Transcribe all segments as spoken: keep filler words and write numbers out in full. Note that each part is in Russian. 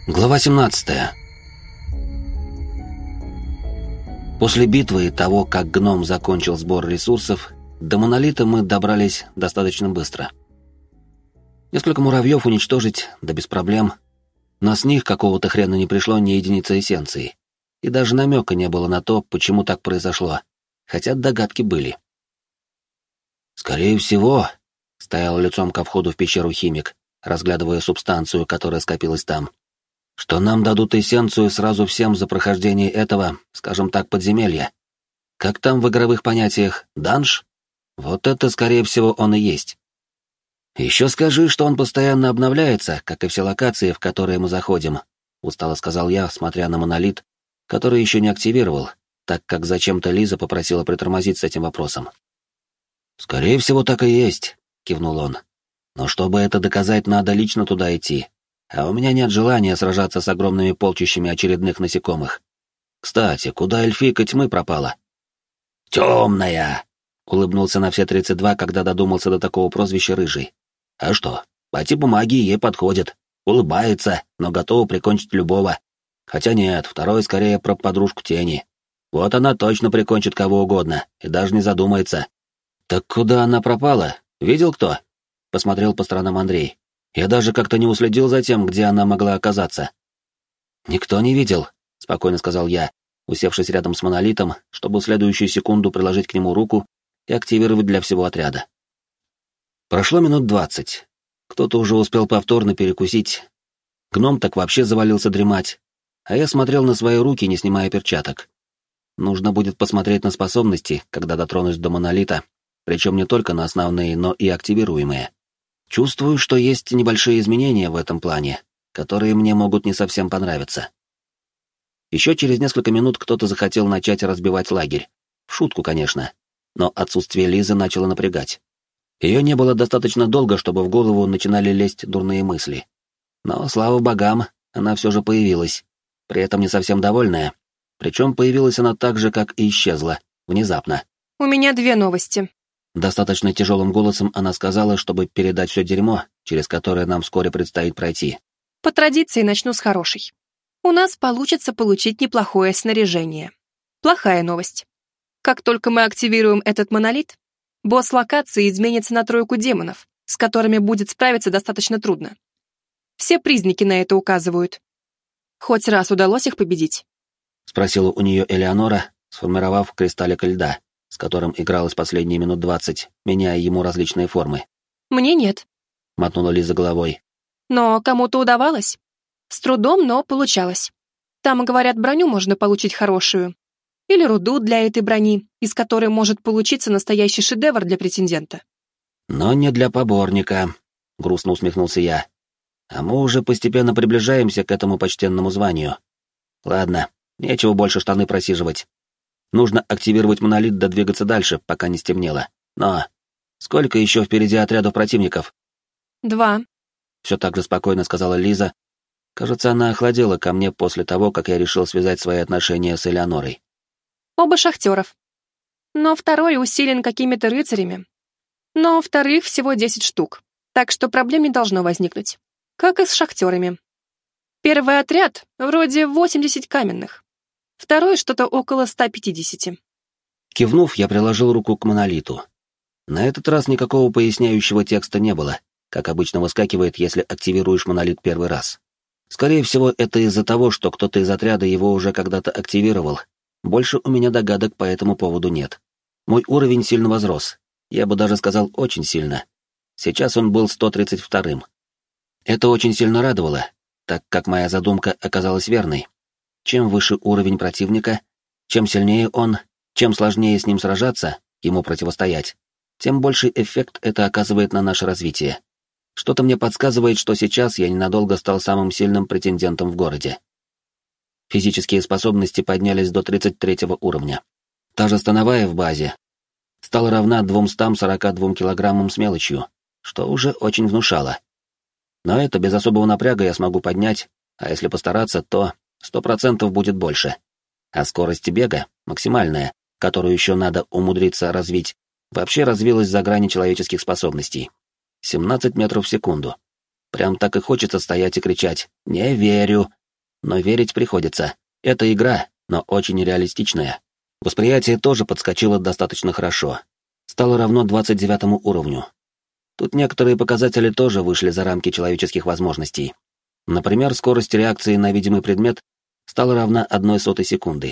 Глава семнадцатая. После битвы и того, как гном закончил сбор ресурсов, до монолита мы добрались достаточно быстро. Несколько муравьев уничтожить, да без проблем, но с них какого-то хрена не пришло ни единицы эссенции, и даже намека не было на то, почему так произошло, хотя догадки были. «Скорее всего», — стоял лицом ко входу в пещеру химик, разглядывая субстанцию, которая скопилась там, что нам дадут эссенцию сразу всем за прохождение этого, скажем так, подземелья. Как там в игровых понятиях, данж? Вот это, скорее всего, он и есть. Еще скажи, что он постоянно обновляется, как и все локации, в которые мы заходим, устало сказал я, смотря на монолит, который еще не активировал, так как зачем-то Лиза попросила притормозить с этим вопросом. «Скорее всего, так и есть», — кивнул он. «Но чтобы это доказать, надо лично туда идти. А у меня нет желания сражаться с огромными полчищами очередных насекомых. Кстати, куда эльфийка тьмы пропала?» «Темная!» — улыбнулся на все тридцать два, когда додумался до такого прозвища Рыжий. «А что, по типу магии ей подходит. Улыбается, но готова прикончить любого. Хотя нет, второй скорее про подружку тени. Вот она точно прикончит кого угодно, и даже не задумается». «Так куда она пропала? Видел кто?» — посмотрел по сторонам Андрей. «Я даже как-то не уследил за тем, где она могла оказаться». «Никто не видел», — спокойно сказал я, усевшись рядом с монолитом, чтобы в следующую секунду приложить к нему руку и активировать для всего отряда. Прошло минут двадцать. Кто-то уже успел повторно перекусить. Гном так вообще завалился дремать, а я смотрел на свои руки, не снимая перчаток. Нужно будет посмотреть на способности, когда дотронусь до монолита, причем не только на основные, но и активируемые. Чувствую, что есть небольшие изменения в этом плане, которые мне могут не совсем понравиться. Еще через несколько минут кто-то захотел начать разбивать лагерь. В шутку, конечно, но отсутствие Лизы начало напрягать. Ее не было достаточно долго, чтобы в голову начинали лезть дурные мысли. Но, слава богам, она все же появилась, при этом не совсем довольная. Причем появилась она так же, как и исчезла, внезапно. «У меня две новости». Достаточно тяжелым голосом она сказала, чтобы передать все дерьмо, через которое нам вскоре предстоит пройти. По традиции начну с хорошей. У нас получится получить неплохое снаряжение. Плохая новость. Как только мы активируем этот монолит, босс локации изменится на тройку демонов, с которыми будет справиться достаточно трудно. Все признаки на это указывают. Хоть раз удалось их победить? Спросила у нее Элеонора, сформировав кристаллик льда, с которым игралась последние минут двадцать, меняя ему различные формы. «Мне нет», — мотнула Лиза головой. «Но кому-то удавалось. С трудом, но получалось. Там, говорят, броню можно получить хорошую. Или руду для этой брони, из которой может получиться настоящий шедевр для претендента». «Но не для поборника», — грустно усмехнулся я. «А мы уже постепенно приближаемся к этому почтенному званию. Ладно, нечего больше штаны просиживать. Нужно активировать монолит да двигаться дальше, пока не стемнело. Но сколько еще впереди отрядов противников?» «Два», — все так же спокойно сказала Лиза. Кажется, она охладела ко мне после того, как я решил связать свои отношения с Элеонорой. «Оба шахтеров. Но второй усилен какими-то рыцарями. Но вторых всего десять штук, так что проблем не должно возникнуть. Как и с шахтерами. Первый отряд вроде восемьдесят каменных. Второй что-то около ста пятидесяти». Кивнув, я приложил руку к монолиту. На этот раз никакого поясняющего текста не было, как обычно выскакивает, если активируешь монолит первый раз. Скорее всего, это из-за того, что кто-то из отряда его уже когда-то активировал. Больше у меня догадок по этому поводу нет. Мой уровень сильно возрос. Я бы даже сказал, очень сильно. Сейчас он был сто тридцать вторым. Это очень сильно радовало, так как моя задумка оказалась верной. Чем выше уровень противника, чем сильнее он, чем сложнее с ним сражаться, ему противостоять, тем больший эффект это оказывает на наше развитие. Что-то мне подсказывает, что сейчас я ненадолго стал самым сильным претендентом в городе. Физические способности поднялись до тридцать третьего уровня. Та же становая в базе стала равна двумстам сорока двум килограммам с мелочью, что уже очень внушало. Но это без особого напряга я смогу поднять, а если постараться, то сто процентов будет больше. А скорость бега, максимальная, которую еще надо умудриться развить, вообще развилась за грани человеческих способностей. семнадцать метров в секунду. Прям так и хочется стоять и кричать: «Не верю! но верить приходится. Это игра, но очень реалистичная. Восприятие тоже подскочило достаточно хорошо. Стало равно двадцать девятому уровню. Тут некоторые показатели тоже вышли за рамки человеческих возможностей. Например, скорость реакции на видимый предмет стала равна одной сотой секунды.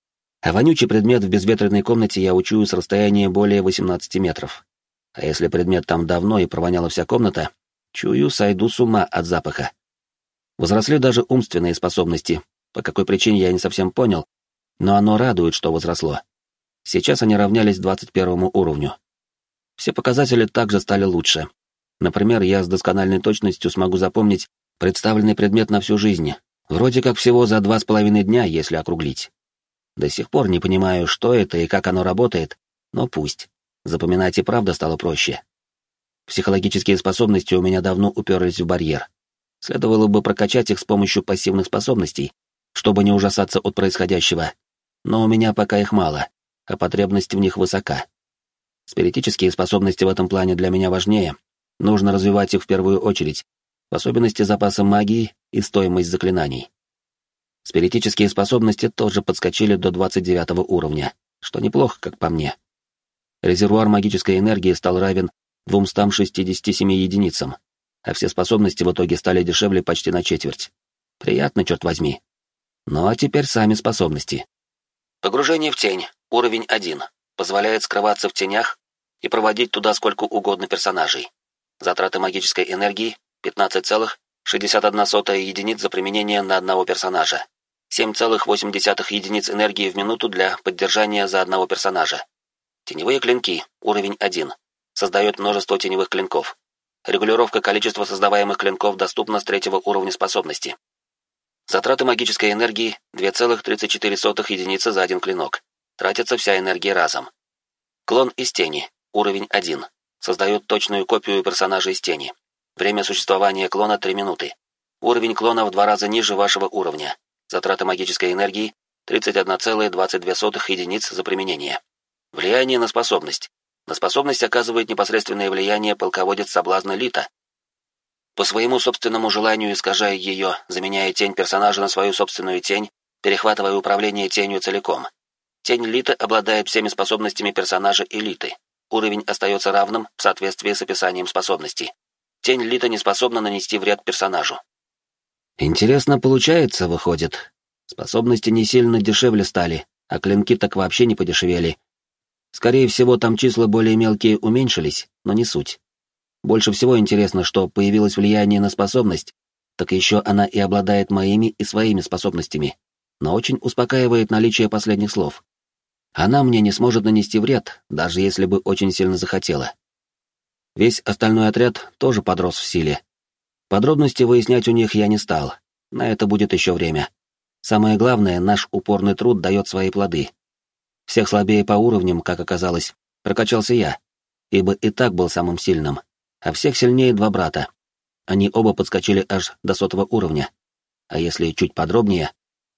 А вонючий предмет в безветренной комнате я учую с расстояния более восемнадцати метров. А если предмет там давно и провоняла вся комната, чую, сойду с ума от запаха. Возросли даже умственные способности, по какой причине я не совсем понял, но оно радует, что возросло. Сейчас они равнялись двадцать первому уровню. Все показатели также стали лучше. Например, я с доскональной точностью смогу запомнить представленный предмет на всю жизнь, вроде как всего за два с половиной дня, если округлить. До сих пор не понимаю, что это и как оно работает, но пусть. Запоминать и правда стало проще. Психологические способности у меня давно уперлись в барьер. Следовало бы прокачать их с помощью пассивных способностей, чтобы не ужасаться от происходящего. Но у меня пока их мало, а потребность в них высока. Спиритические способности в этом плане для меня важнее. Нужно развивать их в первую очередь, в особенности запаса магии и стоимость заклинаний. Спиритические способности тоже подскочили до двадцать девятого уровня, что неплохо, как по мне. Резервуар магической энергии стал равен двумстам шестидесяти семи единицам, а все способности в итоге стали дешевле почти на четверть. Приятно, черт возьми. Ну а теперь сами способности. Погружение в тень, уровень один, позволяет скрываться в тенях и проводить туда сколько угодно персонажей. Затраты магической энергии пятнадцать целых шестьдесят одна сотая единиц за применение на одного персонажа. семь целых восемь десятых единиц энергии в минуту для поддержания за одного персонажа. Теневые клинки, уровень один. Создает множество теневых клинков. Регулировка количества создаваемых клинков доступна с третьего уровня способности. Затраты магической энергии две целых тридцать четыре сотых единицы за один клинок. Тратится вся энергия разом. Клон из тени, уровень один. Создает точную копию персонажа из тени. Время существования клона три минуты. Уровень клона в два раза ниже вашего уровня. Затраты магической энергии тридцать одна целая двадцать две сотых единиц за применение. Влияние на способность. На способность оказывает непосредственное влияние полководец соблазна Лита. По своему собственному желанию искажая ее, заменяя тень персонажа на свою собственную тень, перехватывая управление тенью целиком. Тень Лита обладает всеми способностями персонажа и Литы. Уровень остается равным в соответствии с описанием способности. Тень Лита не способна нанести вред персонажу. Интересно получается, выходит. Способности не сильно дешевле стали, а клинки так вообще не подешевели. Скорее всего, там числа более мелкие уменьшились, но не суть. Больше всего интересно, что появилось влияние на способность, так еще она и обладает моими и своими способностями, но очень успокаивает наличие последних слов. Она мне не сможет нанести вред, даже если бы очень сильно захотела. Весь остальной отряд тоже подрос в силе. Подробности выяснять у них я не стал, на это будет еще время. Самое главное, наш упорный труд дает свои плоды. Всех слабее по уровням, как оказалось, прокачался я, ибо и так был самым сильным, а всех сильнее два брата. Они оба подскочили аж до сотого уровня. А если чуть подробнее...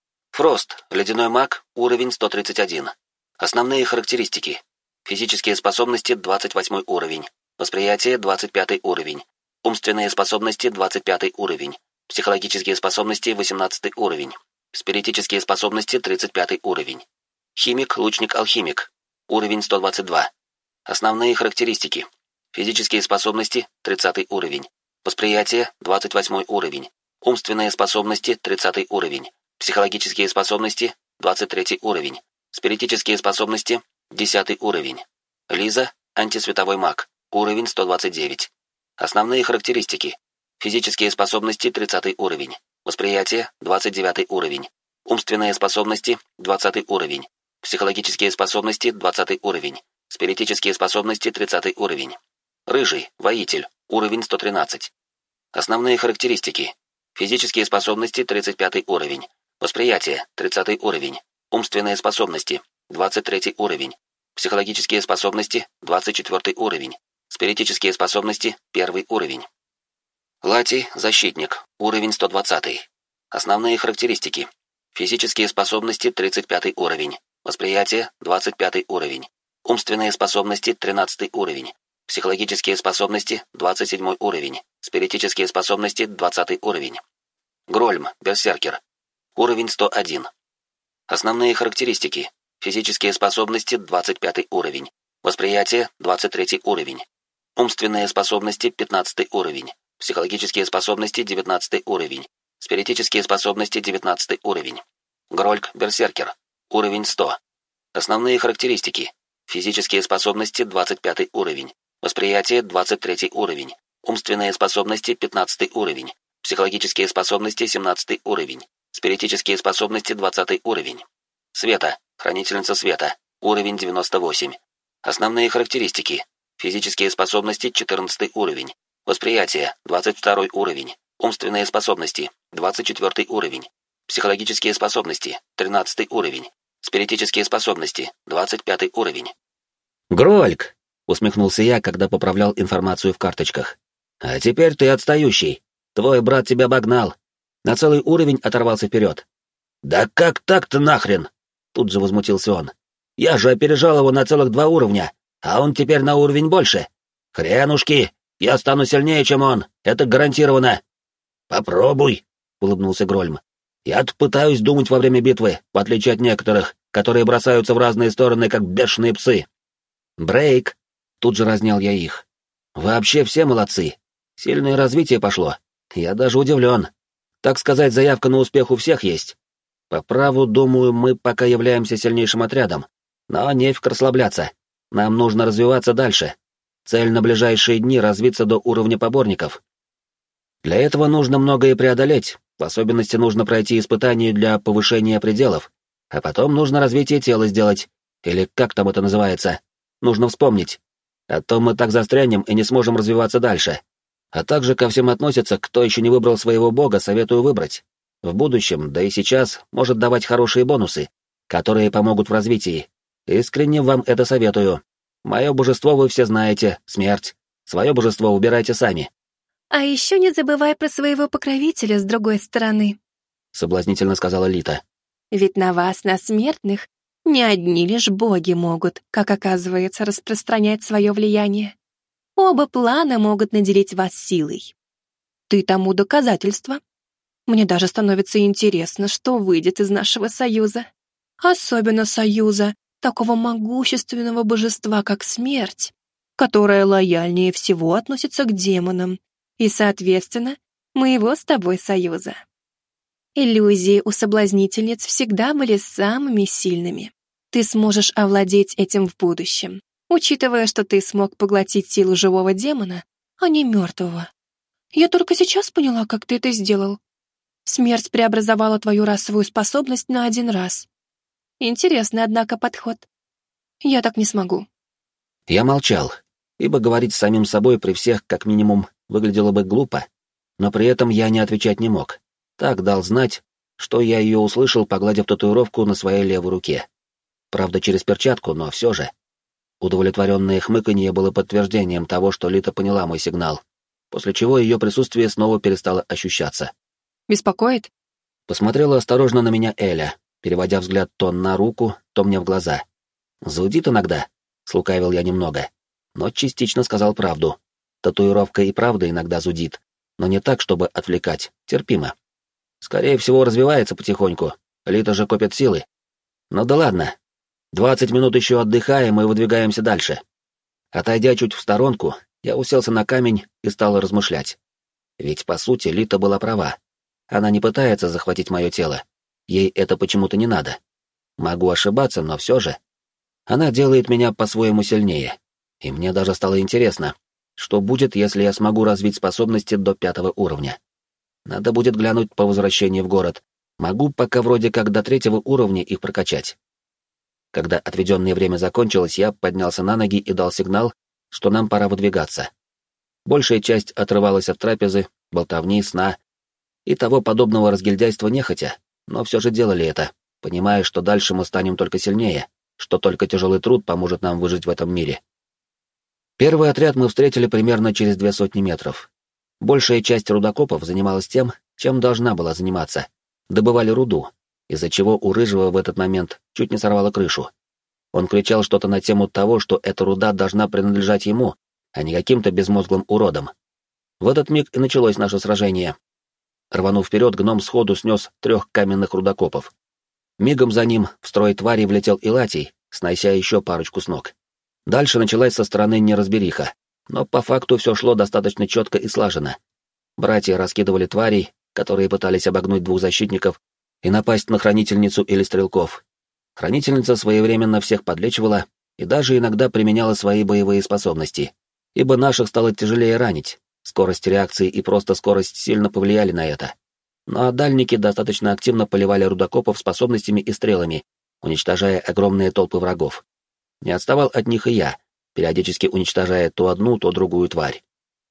Фрост, ледяной маг, уровень сто тридцать один. Основные характеристики. Физические способности двадцать восьмой уровень. Восприятие двадцать пятый уровень. Умственные способности двадцать пятый уровень. Психологические способности восемнадцатый уровень. Спиритические способности тридцать пятый уровень. Химик, лучник, алхимик. Уровень сто двадцать два. Основные характеристики. Физические способности тридцатый уровень. Восприятие двадцать восьмой уровень. Умственные способности тридцатый уровень. Психологические способности двадцать третий уровень. Спиритические способности десятый уровень. Лиза, антисветовой маг. Уровень сто двадцать девять. Основные характеристики. Физические способности тридцатый уровень. Восприятие двадцать девятый уровень. Умственные способности двадцатый уровень. Психологические способности двадцатый уровень. Спиритические способности тридцатый уровень. Рыжий, воитель, уровень сто тринадцать. Основные характеристики. Физические способности тридцать пятый уровень. Восприятие тридцатый уровень. Умственные способности двадцать третий уровень. Психологические способности двадцать четвёртый уровень. Спиритические способности первый уровень. Лати, защитник, уровень сто двадцатый. Основные характеристики. Физические способности тридцать пятый уровень. Восприятие двадцать пятый уровень. Умственные способности тринадцатый уровень. Психологические способности двадцать седьмой уровень. Спиритические способности двадцатый уровень. Грольм, берсеркер. Уровень сто один. Основные характеристики. Физические способности двадцать пятый уровень. Восприятие двадцать третий уровень. Умственные способности пятнадцатый уровень. Психологические способности девятнадцатый уровень. Спиритические способности девятнадцатый уровень. Грольк Берсеркер. Уровень сто. Основные характеристики. Физические способности двадцать пятый уровень. Восприятие двадцать третий уровень. Умственные способности пятнадцатый уровень. Психологические способности семнадцатый уровень. Спиритические способности двадцатый уровень. Света. Хранительница света. Уровень девяносто восемь. Основные характеристики. Физические способности четырнадцатый уровень. Восприятие двадцать второй уровень. Умственные способности двадцать четвертый уровень. Психологические способности тринадцатый уровень. Спиритические способности двадцать пятый уровень. «Грольк!» — усмехнулся я, когда поправлял информацию в карточках. «А теперь ты отстающий. Твой брат тебя обогнал. На целый уровень оторвался вперед». «Да как так-то нахрен?» — тут же возмутился он. «Я же опережал его на целых два уровня, а он теперь на уровень больше. Хренушки, я стану сильнее, чем он, это гарантированно». «Попробуй», — улыбнулся Грольм. «Я-то пытаюсь думать во время битвы, в отличие от некоторых, которые бросаются в разные стороны, как бешеные псы». «Брейк!» — тут же разнял я их. «Вообще все молодцы. Сильное развитие пошло. Я даже удивлен. Так сказать, заявка на успех у всех есть. По праву, думаю, мы пока являемся сильнейшим отрядом. Но нефиг расслабляться. Нам нужно развиваться дальше. Цель на ближайшие дни — развиться до уровня поборников. Для этого нужно многое преодолеть, в особенности нужно пройти испытания для повышения пределов, а потом нужно развитие тела сделать, или как там это называется. Нужно вспомнить. А то мы так застрянем и не сможем развиваться дальше. А также ко всем относятся, кто еще не выбрал своего бога, советую выбрать. В будущем, да и сейчас, может давать хорошие бонусы, которые помогут в развитии. Искренне вам это советую. Мое божество вы все знаете, смерть. Свое божество убирайте сами. А еще не забывай про своего покровителя с другой стороны, — соблазнительно сказала Лита. Ведь на вас, на смертных, не одни лишь боги могут, как оказывается, распространять свое влияние. Оба плана могут наделить вас силой. Ты тому доказательство. Мне даже становится интересно, что выйдет из нашего союза. Особенно союза такого могущественного божества, как смерть, которое лояльнее всего относится к демонам, и, соответственно, моего с тобой союза. Иллюзии у соблазнительниц всегда были самыми сильными. Ты сможешь овладеть этим в будущем, учитывая, что ты смог поглотить силу живого демона, а не мертвого. Я только сейчас поняла, как ты это сделал. Смерть преобразовала твою расовую способность на один раз. Интересный, однако, подход. Я так не смогу. Я молчал, ибо говорить с самим собой при всех, как минимум, выглядело бы глупо, но при этом я не отвечать не мог. Так дал знать, что я ее услышал, погладив татуировку на своей левой руке. Правда, через перчатку, но все же. Удовлетворенное хмыканье было подтверждением того, что Лита поняла мой сигнал, после чего ее присутствие снова перестало ощущаться. «Беспокоит?» Посмотрела осторожно на меня Эля, переводя взгляд то на руку, то мне в глаза. «Зудит иногда», — слукавил я немного, но частично сказал правду. Татуировка и правда иногда зудит, но не так, чтобы отвлекать, терпимо. Скорее всего, развивается потихоньку, Лита же копит силы. Ну да ладно, двадцать минут еще отдыхаем и выдвигаемся дальше. Отойдя чуть в сторонку, я уселся на камень и стал размышлять. Ведь, по сути, Лита была права. Она не пытается захватить мое тело. Ей это почему-то не надо. Могу ошибаться, но все же. Она делает меня по-своему сильнее. И мне даже стало интересно, что будет, если я смогу развить способности до пятого уровня. Надо будет глянуть по возвращении в город. Могу пока вроде как до третьего уровня их прокачать. Когда отведенное время закончилось, я поднялся на ноги и дал сигнал, что нам пора выдвигаться. Большая часть отрывалась от трапезы, болтовни, сна и того подобного разгильдяйства нехотя, но все же делали это, понимая, что дальше мы станем только сильнее, что только тяжелый труд поможет нам выжить в этом мире. Первый отряд мы встретили примерно через две сотни метров. Большая часть рудокопов занималась тем, чем должна была заниматься. Добывали руду, из-за чего у Рыжего в этот момент чуть не сорвало крышу. Он кричал что-то на тему того, что эта руда должна принадлежать ему, а не каким-то безмозглым уродам. В этот миг и началось наше сражение. Рванув вперед, гном сходу снес трех каменных рудокопов. Мигом за ним в строй твари влетел Илатий, снося еще парочку с ног. Дальше началась со стороны неразбериха, но по факту все шло достаточно четко и слаженно. Братья раскидывали тварей, которые пытались обогнуть двух защитников и напасть на хранительницу или стрелков. Хранительница своевременно всех подлечивала и даже иногда применяла свои боевые способности, ибо наших стало тяжелее ранить. Скорость реакции и просто скорость сильно повлияли на это. Ну а дальники достаточно активно поливали рудокопов способностями и стрелами, уничтожая огромные толпы врагов. Не отставал от них и я, периодически уничтожая то одну, то другую тварь.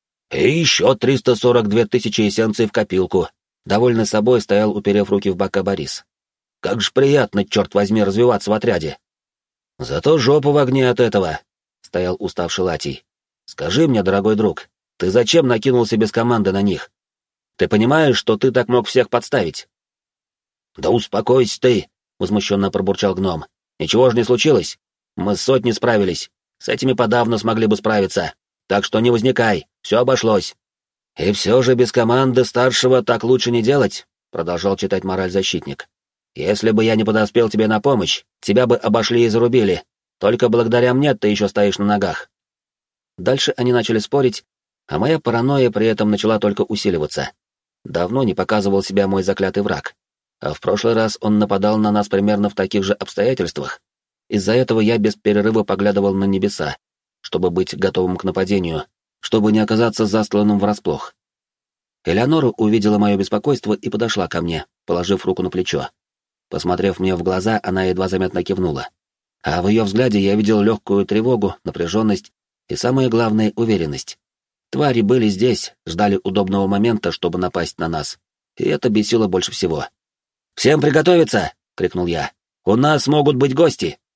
«И еще триста сорок две тысячи эссенций в копилку», — довольный собой стоял, уперев руки в бока Борис. «Как же приятно, черт возьми, развиваться в отряде!» «Зато жопа в огне от этого», — стоял уставший Латий. «Скажи мне, дорогой друг, ты зачем накинулся без команды на них? Ты понимаешь, что ты так мог всех подставить?» «Да успокойся ты», — возмущенно пробурчал гном. «Ничего же не случилось. Мы с сотней справились. С этими подавно смогли бы справиться. Так что не возникай, все обошлось». «И все же без команды старшего так лучше не делать», — продолжал читать мораль защитник. «Если бы я не подоспел тебе на помощь, тебя бы обошли и зарубили. Только благодаря мне ты еще стоишь на ногах». Дальше они начали спорить, а моя паранойя при этом начала только усиливаться. Давно не показывал себя мой заклятый враг, а в прошлый раз он нападал на нас примерно в таких же обстоятельствах. Из-за этого я без перерыва поглядывал на небеса, чтобы быть готовым к нападению, чтобы не оказаться застланным врасплох. Элеонора увидела мое беспокойство и подошла ко мне, положив руку на плечо. Посмотрев мне в глаза, она едва заметно кивнула. А в ее взгляде я видел легкую тревогу, напряженность и, самое главное, уверенность. Твари были здесь, ждали удобного момента, чтобы напасть на нас, и это бесило больше всего. «Всем приготовиться!» — крикнул я. «У нас могут быть гости!»